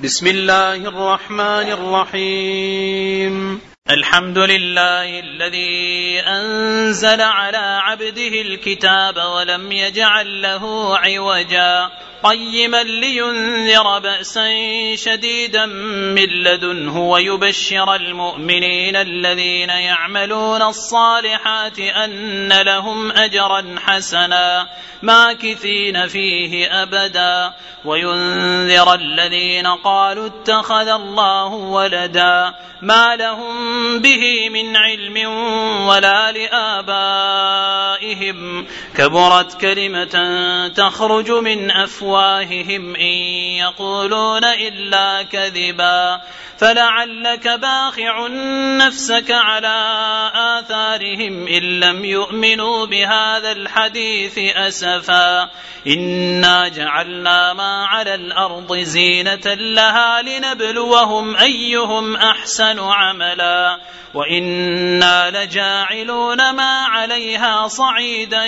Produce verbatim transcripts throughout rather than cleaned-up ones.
بسم الله الرحمن الرحيم. الحمد لله الذي أنزل على عبده الكتاب ولم يجعل له عوجا قيما لينذر بأسا شديدا من لدنه ويبشر المؤمنين الذين يعملون الصالحات أن لهم أجرا حسنا ماكثين فيه أبدا وينذر الذين قالوا اتخذ الله ولدا ما لهم به من علم ولا لآبائهم كبرت كلمة تخرج من أفواههم إن يقولون إلا كذبا فلعلك باخع نفسك على آثارهم إن لم يؤمنوا بهذا الحديث أسفا إنا جعلنا ما على الأرض زينة لها لنبلوهم أيهم أحسن عملا وإنا لجاعلون ما عليها صعيدا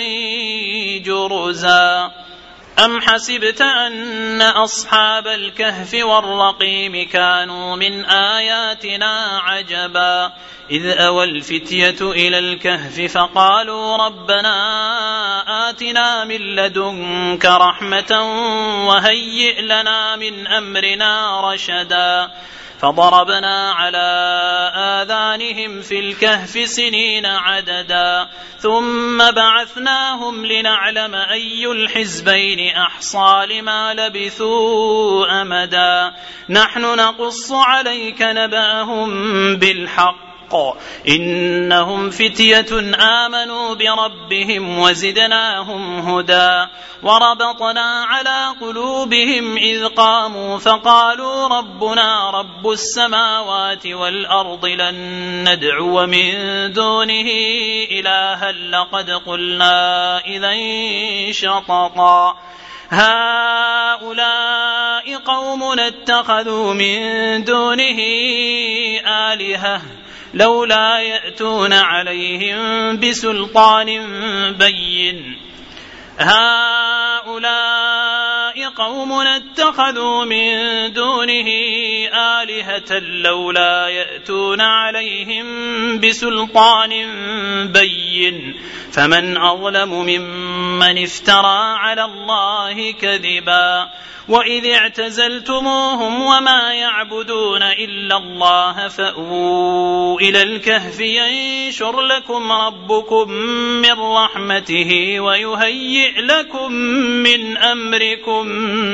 جرزا أم حسبت أن أصحاب الكهف والرقيم كانوا من آياتنا عجبا إذ أوى الفتية إلى الكهف فقالوا ربنا آتنا من لدنك رحمة وهيئ لنا من أمرنا رشدا فضربنا على آذانهم في الكهف سنين عددا ثم بعثناهم لنعلم أي الحزبين أحصى لما لبثوا أمدا نحن نقص عليك نبأهم بالحق إنهم فتية آمنوا بربهم وزدناهم هدى وربطنا على قلوبهم إذ قاموا فقالوا ربنا رب السماوات والأرض لن ندعو من دونه إلها لقد قلنا إذا شططا هؤلاء قومنا اتخذوا من دونه آلهة لولا يأتون عليهم بسلطان بين هؤلاء قومنا اتخذوا من دونه آلهة لولا يأتون عليهم بسلطان بين فمن أظلم ممن افترى على الله كذبا وإذ اعتزلتموهم وما يعبدون إلا الله فأووا إلى الكهف ينشر لكم ربكم من رحمته ويهيئ لكم من أمركم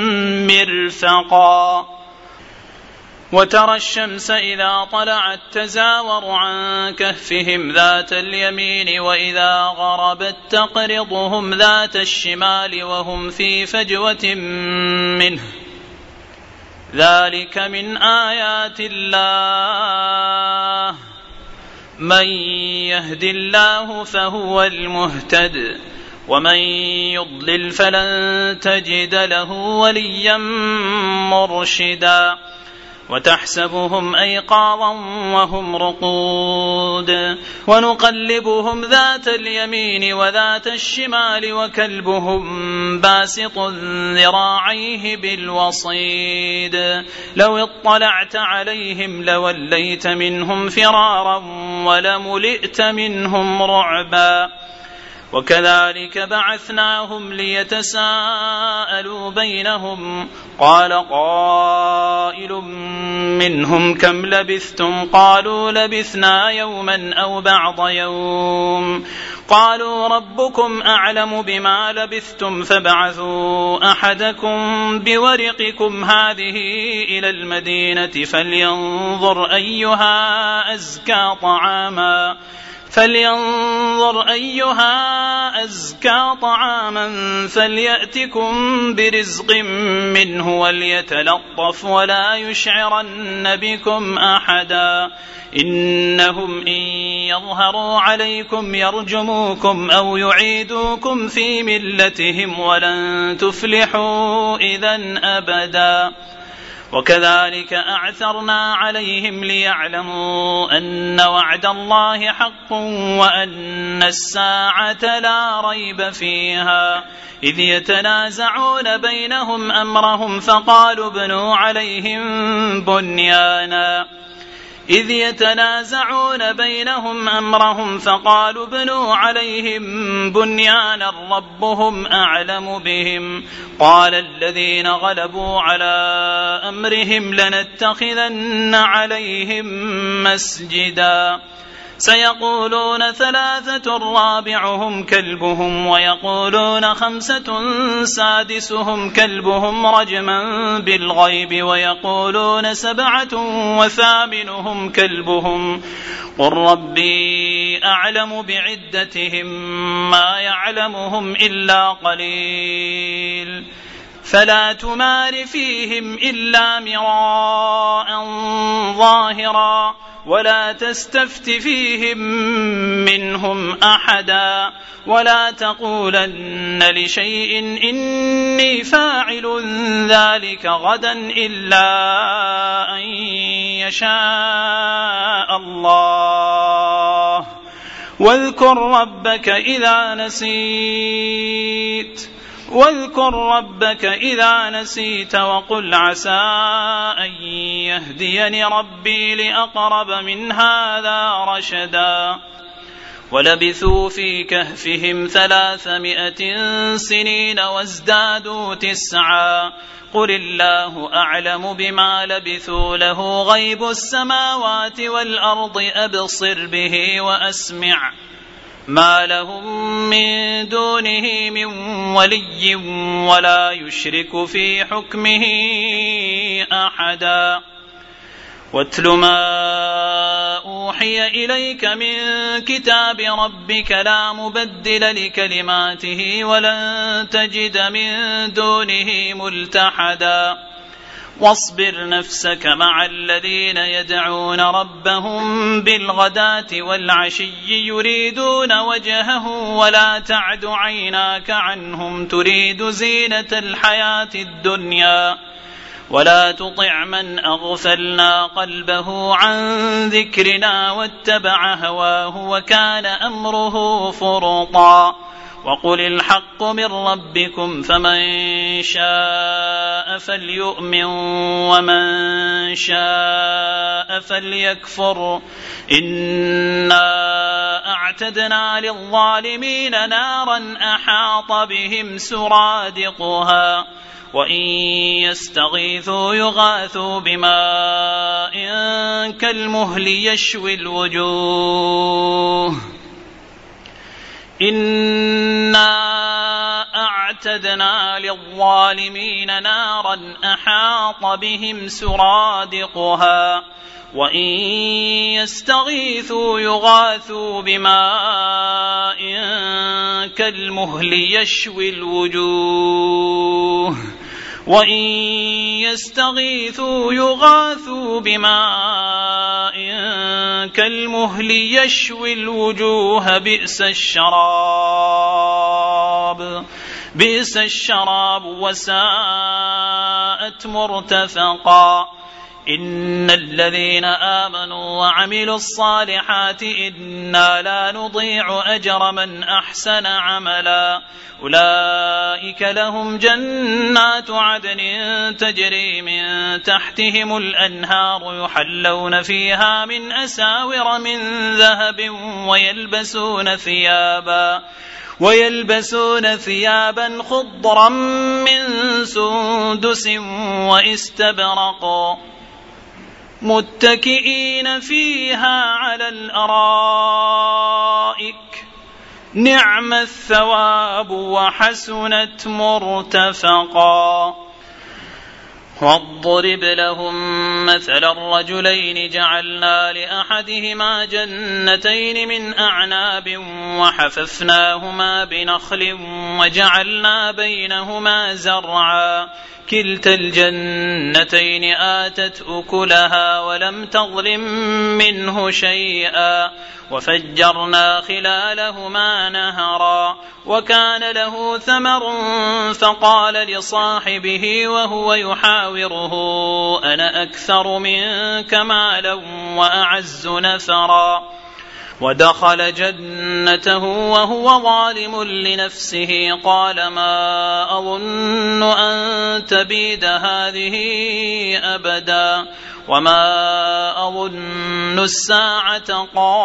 مرفقا وترى الشمس إذا طلعت تزاور عن كهفهم ذات اليمين وإذا غربت تقرضهم ذات الشمال وهم في فجوة منه ذلك من آيات الله من يهد الله فهو المهتد ومن يضلل فلن تجد له وليا مرشدا وتحسبهم أيقاظا وهم رقود ونقلبهم ذات اليمين وذات الشمال وكلبهم باسط ذراعيه بالوصيد لو اطلعت عليهم لوليت منهم فرارا ولملئت منهم رعبا وكذلك بعثناهم ليتساءلوا بينهم قال قائل منهم كم لبثتم قالوا لبثنا يوما أو بعض يوم قالوا ربكم أعلم بما لبثتم فابعثوا أحدكم بورقكم هذه إلى المدينة فلينظر أيها أزكى طعاما فلينظر أيها أزكى طعاما فليأتكم برزق منه وليتلطف ولا يشعرن بكم أحدا إنهم إن يظهروا عليكم يرجموكم أو يعيدوكم في ملتهم ولن تفلحوا إذن أبدا وكذلك أعثرنا عليهم ليعلموا أن وعد الله حق وأن الساعة لا ريب فيها إذ يتنازعون بينهم أمرهم فقالوا ابنوا عليهم بنيانا إذ يتنازعون بينهم أمرهم فقالوا ابنوا عليهم بنيانا ربهم أعلم بهم قال الذين غلبوا على أمرهم لنتخذن عليهم مسجدا سيقولون ثلاثة رابعهم كلبهم ويقولون خمسة سادسهم كلبهم رجما بالغيب ويقولون سبعة وثامنهم كلبهم قل ربي أعلم بعدتهم ما يعلمهم إلا قليل فلا تمار فيهم إلا مراء ظاهرا ولا تستفت فيهم منهم أحدا ولا تقولن لشيء إني فاعل ذلك غدا إلا أن يشاء الله واذكر ربك إذا نسيت واذكر ربك إذا نسيت وقل عسى أن يهديني ربي لأقرب من هذا رشدا ولبثوا في كهفهم ثلاثمائة سنين وازدادوا تسعا قل الله أعلم بما لبثوا له غيب السماوات والأرض أبصر به وأسمع ما لهم من دونه من ولي ولا يشرك في حكمه أحدا واتل ما أوحي إليك من كتاب ربك لا مبدل لكلماته ولن تجد من دونه ملتحدا واصبر نفسك مع الذين يدعون ربهم بالغداة والعشي يريدون وجهه ولا تعد عيناك عنهم تريد زينة الحياة الدنيا ولا تطع من أغفلنا قلبه عن ذكرنا واتبع هواه وكان أمره فرطا وقل الحق من ربكم فمن شاء فليؤمن ومن شاء فليكفر إنا أعتدنا للظالمين نارا أحاط بهم سرادقها وإن يستغيثوا يغاثوا بماء كالمهل يشوي الوجوه إنا أعتدنا للظالمين نارا أحاط بهم سرادقها وإن يستغيثوا يغاثوا بماء كالمهل يشوي الوجوه وإن يستغيثوا يغاثوا بماء كالمهل يشوي الوجوه بئس الشراب بئس الشراب وساءت مرتفقا إن الذين آمنوا وعملوا الصالحات إنا لا نضيع أجر من أحسن عملا أولئك لهم جنات عدن تجري من تحتهم الأنهار يحلون فيها من أساور من ذهب ويلبسون ثيابا ويلبسون ثيابا خضرا من سندس واستبرق متكئين فيها على الأرائك نعم الثواب وحسنت مرتفقا واضرب لهم مثل الرجلين جعلنا لأحدهما جنتين من أعناب وحففناهما بنخل وجعلنا بينهما زرعا كلتا الجنتين آتت أكلها ولم تظلم منه شيئا وفجرنا خلالهما نهرا وكان له ثمر فقال لصاحبه وهو يحاوره أنا أكثر منك مالا وأعز نفرا ودخل جنته وهو ظالم لنفسه قال ما أظن أن تبيد هذه أبدا وما أظن الساعة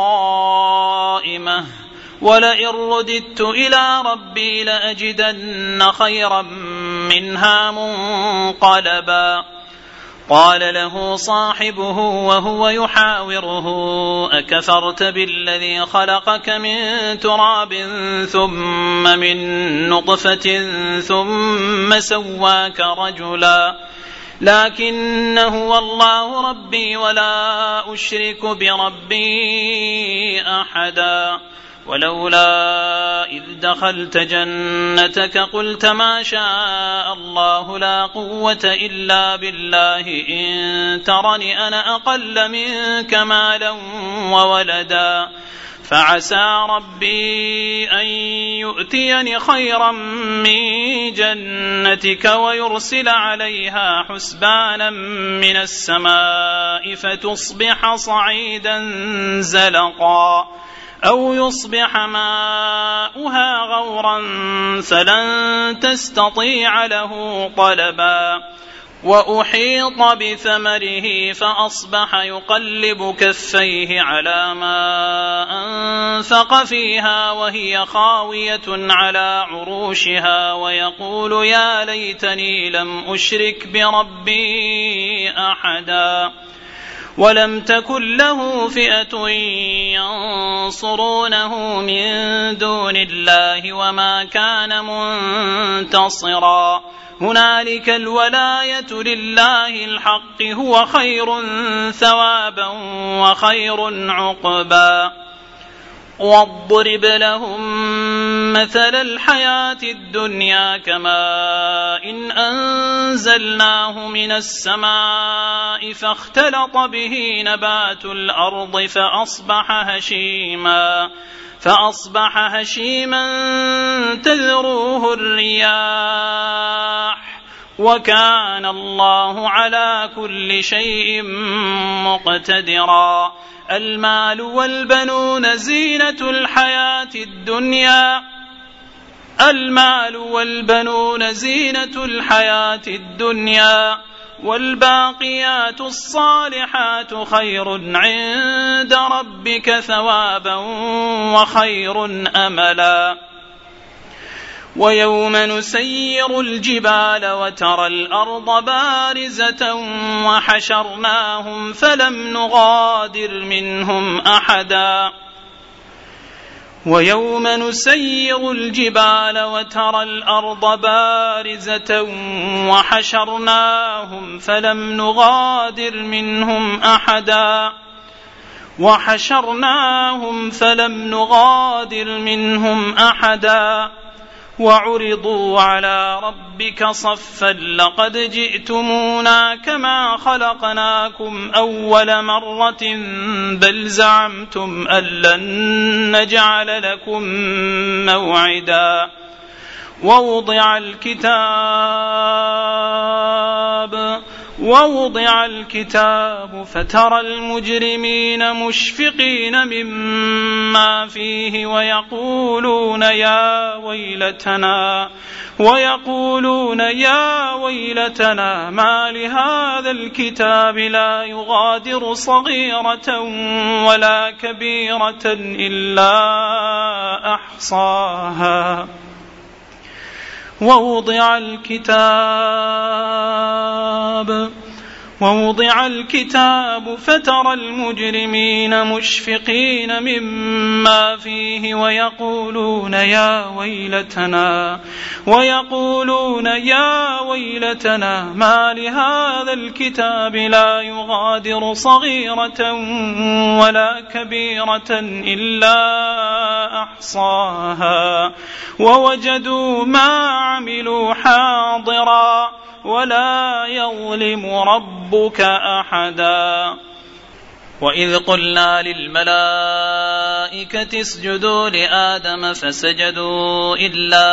قائمة ولئن رددت إلى ربي لأجدن خيرا منها منقلبا قال له صاحبه وهو يحاوره أكفرت بالذي خلقك من تراب ثم من نطفة ثم سواك رجلا لكن هو الله ربي ولا أشرك بربي أحدا ولولا إذ دخلت جنتك قلت ما شاء الله لا قوة إلا بالله إن ترني أنا أقل منك مالا وولدا فعسى ربي أن يؤتيني خيرا من جنتك ويرسل عليها حسبانا من السماء فتصبح صعيدا زلقا أو يصبح ماؤها غورا فلن تستطيع له طلبا وأحيط بثمره فأصبح يقلب كفيه على ما أنفق فيها وهي خاوية على عروشها ويقول يا ليتني لم أشرك بربي أحدا ولم تكن له فئة ينصرونه من دون الله وما كان منتصرا هنالك الولاية لله الحق هو خير ثوابا وخير عقبا واضرب لهم مثل الحياة الدنيا كماء إن أنزلناه من السماء فاختلط به نبات الأرض فأصبح هشيما فأصبح هشيما تذروه الرياح وكان الله على كل شيء مقتدرا المال والبنون زينة الحياة الدنيا المال والبنون زينة الحياة الدنيا والباقيات الصالحات خير عند ربك ثوابا وخير أملا ويوم نسير الجبال وترى الأرض بارزة وحشرناهم فلم نغادر منهم أحدا ويوم نسير الجبال وترى الأرض بارزة وحشرناهم فلم نغادر منهم أحدا وحشرناهم فلم نغادر منهم أحدا وعرضوا على ربك صفا لقد جئتمونا كما خلقناكم أول مرة بل زعمتم أن لن نجعل لكم موعدا ووضع الكتاب ووضع الكتاب فترى المجرمين مشفقين مما فيه ويقولون يا ويلتنا ويقولون يا ويلتنا ما لهذا الكتاب لا يغادر صغيرة ولا كبيرة إلا أحصاها ووضع الكتاب ووضع الكتاب فترى المجرمين مشفقين مما فيه ويقولون يا ويلتنا ويقولون يا ويلتنا ما لهذا الكتاب لا يغادر صغيرة ولا كبيرة إلا أحصاها ووجدوا ما عملوا حاضرا ولا يظلم ربك أحدا. وإذ قلنا للملائكة اسجدوا لآدم فسجدوا إلا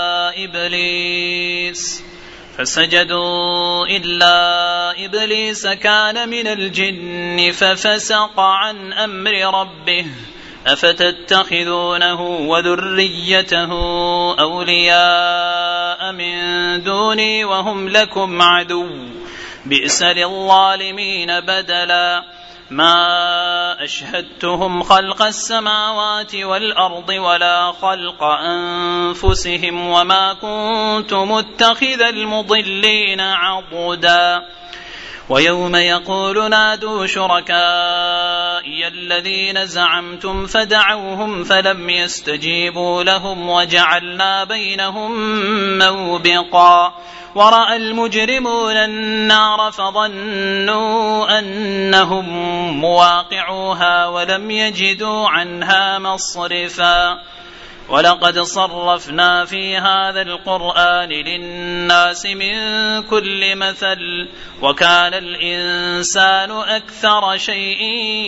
إبليس فسجدوا إلا إبليس كان من الجن ففسق عن أمر ربه أفتتخذونه وذريته أولياء من دوني وهم لكم عدو بئس للظالمين بدلا ما أشهدتهم خلق السماوات والأرض ولا خلق أنفسهم وما كنت متخذ المضلين عضدا. ويوم يقول نادوا شركائي الذين زعمتم فدعوهم فلم يستجيبوا لهم وجعلنا بينهم موبقا ورأى المجرمون النار فظنوا أنهم مواقعوها ولم يجدوا عنها مصرفا. ولقد صرفنا في هذا القرآن للناس من كل مثل وكان الإنسان أكثر شيء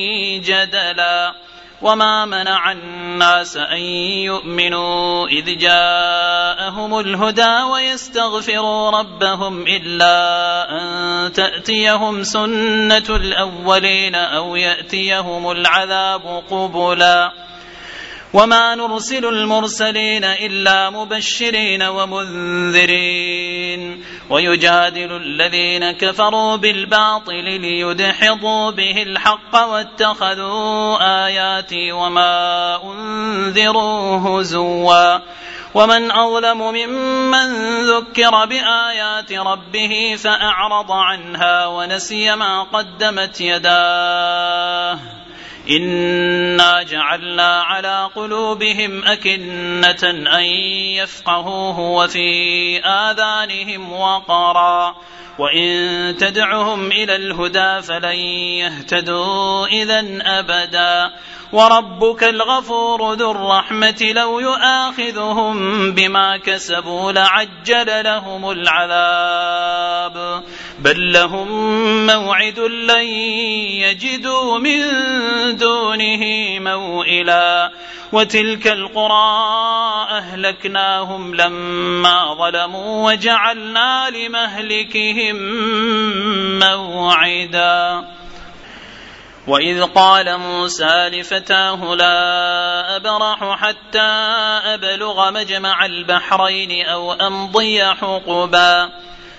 جدلا. وما منع الناس أن يؤمنوا إذ جاءهم الهدى ويستغفروا ربهم إلا أن تأتيهم سنة الأولين أو يأتيهم العذاب قبلا. وما نرسل المرسلين إلا مبشرين ومنذرين ويجادل الذين كفروا بالباطل ليدحضوا به الحق واتخذوا آياتي وما أنذروا هزوا. ومن أظلم ممن ذكر بآيات ربه فأعرض عنها ونسي ما قدمت يداه إنا جعلنا على قلوبهم أكنة أن يفقهوه وفي آذانهم وقرا وإن تدعهم إلى الهدى فلن يهتدوا إذن أبدا. وربك الغفور ذو الرحمة لو يؤاخذهم بما كسبوا لعجل لهم العذاب بل لهم موعد لن يجدوا من دونه موئلا. وتلك القرى أهلكناهم لما ظلموا وجعلنا لمهلكهم موعدا. وإذ قال موسى لفتاه لا أبرح حتى أبلغ مجمع البحرين أو أمضي حقبا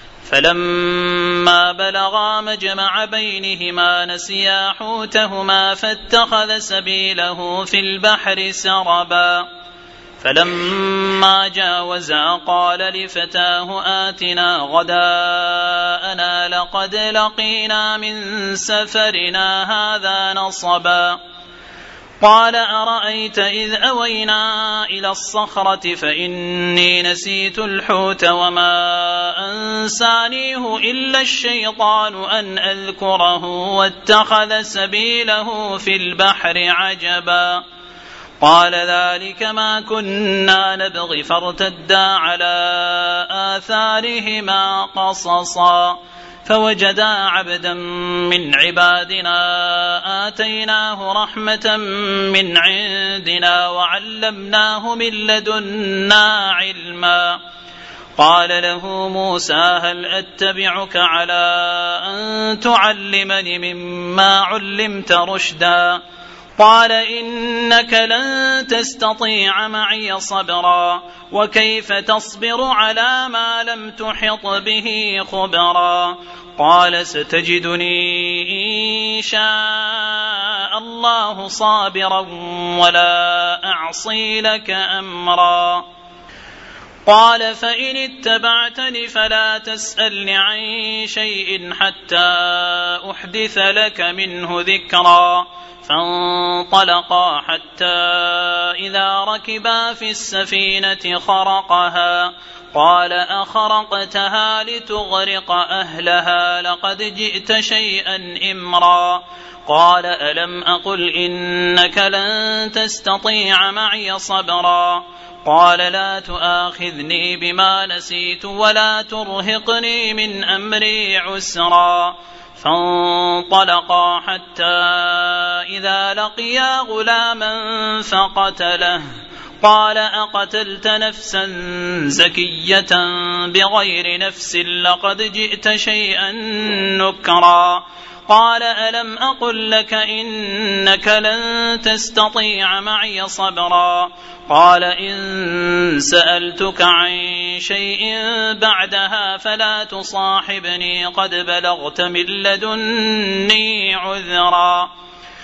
فلما بلغا مجمع بينهما نسيا حوتهما فاتخذ سبيله في البحر سربا فلما جاوزا قال لفتاه آتنا غداءنا لقد لقينا من سفرنا هذا نصبا. قال أرأيت إذ أوينا إلى الصخرة فإني نسيت الحوت وما أنسانيه إلا الشيطان أن أذكره واتخذ سبيله في البحر عجبا. قال ذلك ما كنا نبغي فارتدا على آثارهما قصصا فوجدا عبدا من عبادنا آتيناه رحمة من عندنا وعلمناه من لدنا علما. قال له موسى هل أتبعك على أن تعلمني مما علمت رشدا قال إنك لن تستطيع معي صبرا وكيف تصبر على ما لم تحط به خبرا. قال ستجدني إن شاء الله صابرا ولا أعصي لك أمرا. قال فإن اتبعتني فلا تسألني عن شيء حتى أحدث لك منه ذكرا. فانطلقا حتى إذا ركبا في السفينة خرقها قال أخرقتها لتغرق أهلها لقد جئت شيئا إمرا قال ألم أقل إنك لن تستطيع معي صبرا قال لا تؤاخذني بما نسيت ولا ترهقني من أمري عسرا فانطلقا حتى إذا لقيا غلاما فقتله قال أقتلت نفسا زكية بغير نفس لقد جئت شيئا نكرا قال ألم أقل لك إنك لن تستطيع معي صبرا قال إن سألتك عن شيء بعدها فلا تصاحبني قد بلغت من لدني عذرا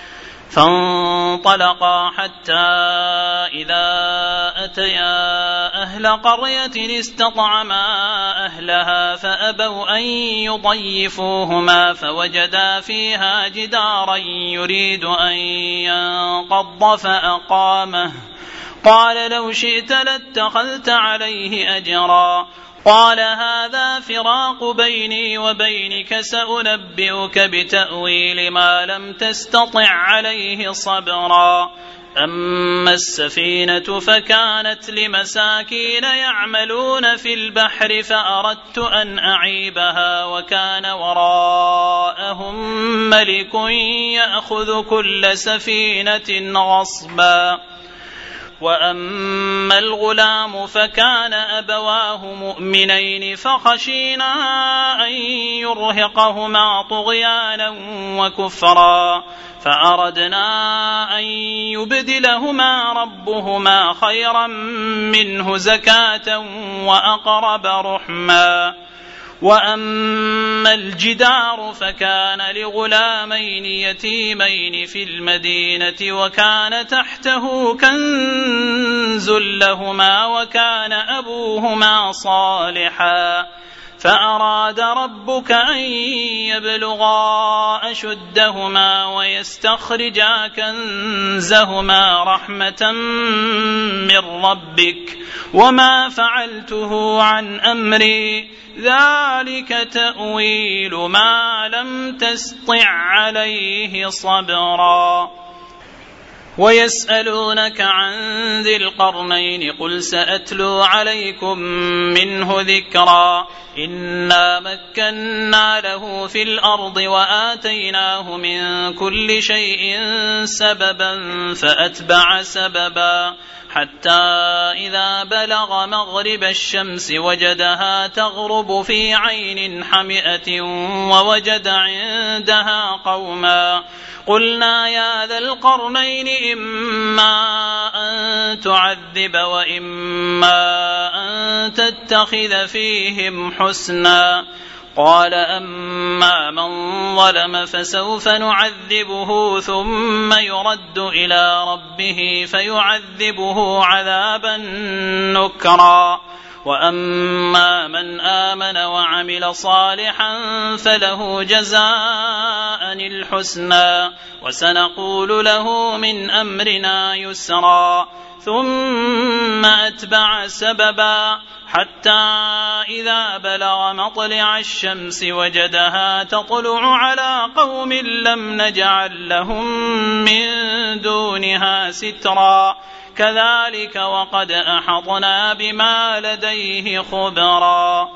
فانطلقا حتى إذا أتيا أهل قرية استطعما أهلها فأبوا أن يضيفوهما فوجدا فيها جدارا يريد أن ينقض فأقامه قال لو شئت لاتخذت عليه أجرا قال هذا فراق بيني وبينك سأنبئك بتأويل ما لم تستطع عليه صبرا أما السفينة فكانت لمساكين يعملون في البحر فأردت أن أعيبها وكان وراءهم ملك يأخذ كل سفينة غصبا وأما الغلام فكان أبواه مؤمنين فخشينا أن يرهقهما طغيانا وكفرا فأردنا أن يبدلهما ربهما خيرا منه زكاة وأقرب رحما وأما الجدار فكان لغلامين يتيمين في المدينة وكان تحته كنز لهما وكان أبوهما صالحا فأراد ربك أن يبلغا أشدهما ويستخرجا كنزهما رحمة من ربك وما فعلته عن أمري ذلك تأويل ما لم تسطع عليه صبرا ويسألونك عن ذي القرنين قل سأتلو عليكم منه ذكرا إنا مكنا له في الأرض وآتيناه من كل شيء سببا فأتبع سببا حتى إذا بلغ مغرب الشمس وجدها تغرب في عين حمئة ووجد عندها قوما قلنا يا ذا القرنين إما أن تعذب وإما أن تتخذ فيهم حسنا قال أما من ظلم فسوف نعذبه ثم يرد إلى ربه فيعذبه عذابا نكرا وأما من آمن وعمل صالحا فله جزاء الحسنى وسنقول له من أمرنا يسرا ثم أتبع سببا حتى إذا بلغ مطلع الشمس وجدها تطلع على قوم لم نجعل لهم من دونها سترا كذلك وقد أحطنا بما لديه خبرا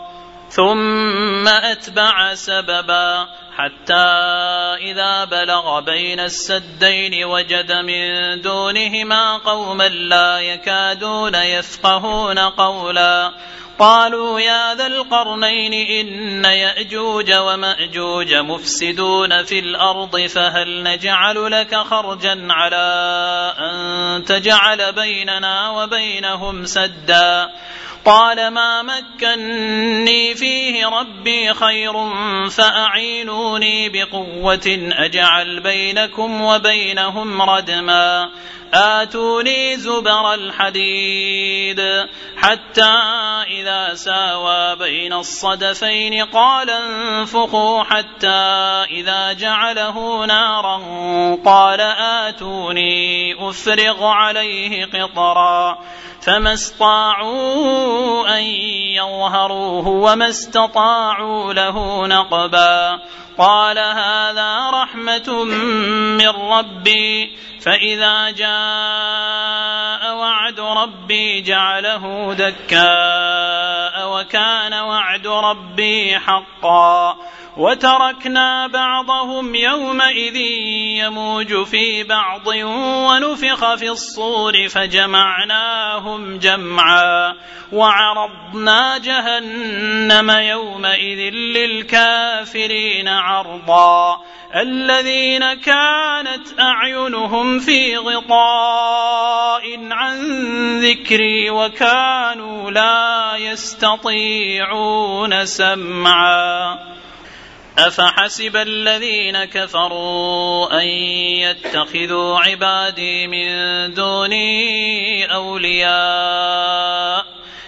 ثم أتبع سببا حتى إذا بلغ بين السدين وجد من دونهما قوما لا يكادون يفقهون قولا قالوا يا ذا القرنين إن يأجوج ومأجوج مفسدون في الأرض فهل نجعل لك خرجا على أن تجعل بيننا وبينهم سدا قال ما مكني فيه ربي خير فأعينوني بقوة أجعل بينكم وبينهم ردما آتوني زبر الحديد حتى إذا ساوى بين الصدفين قال انفخوا حتى إذا جعله نارا قال آتوني أفرغ عليه قطرا فما استطاعوا أن يظهروه وما استطاعوا له نقبا قال هذا رحمة من ربي فإذا جاء وعد ربي جعله دكاء وكان وعد ربي حقا وتركنا بعضهم يومئذ يموج في بعض ونفخ في الصور فجمعناهم جمعا وعرضنا جهنم يومئذ للكافرين عرضا الذين كانت أعينهم في غطاء عن ذكري وكانوا لا يستطيعون سمعا أفحسب الذين كفروا أن يتخذوا عبادي من دوني أولياء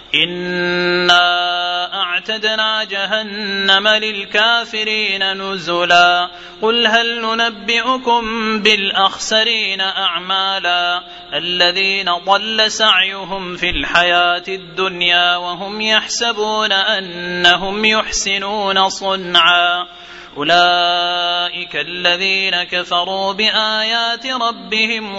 إنا أعتدنا جهنم للكافرين نزلا قل هل ننبئكم بالأخسرين أعمالا الذين ضل سعيهم في الحياة الدنيا وهم يحسبون أنهم يحسنون صنعا أولئك الذين كفروا بآيات ربهم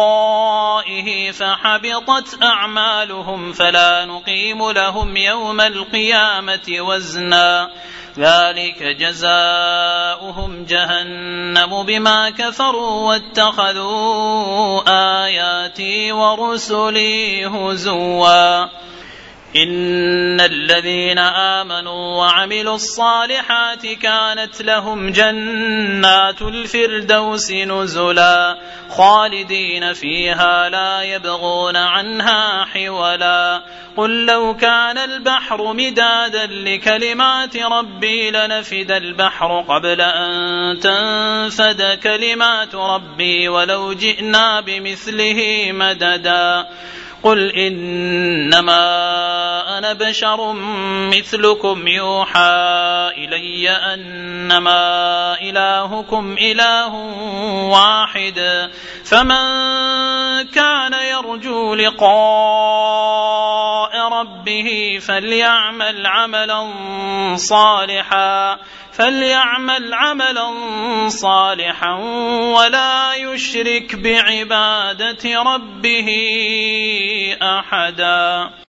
ولقائه فحبطت أعمالهم فلا نقيم لهم يوم القيامة وزنا ذلك جزاؤهم جهنم بما كفروا واتخذوا آياتي ورسلي هزوا إن الذين آمنوا وعملوا الصالحات كانت لهم جنات الفردوس نزلا خالدين فيها لا يبغون عنها حولا قل لو كان البحر مدادا لكلمات ربي لنفد البحر قبل أن تنفد كلمات ربي ولو جئنا بمثله مددا قل إنما أنا بشر مثلكم يوحى إلي أنما إلهكم إله واحد فمن كان يرجو لقاء ربه فليعمل عملا صالحا فليعمل عملا صالحا ولا يشرك بعبادة ربه أحدا.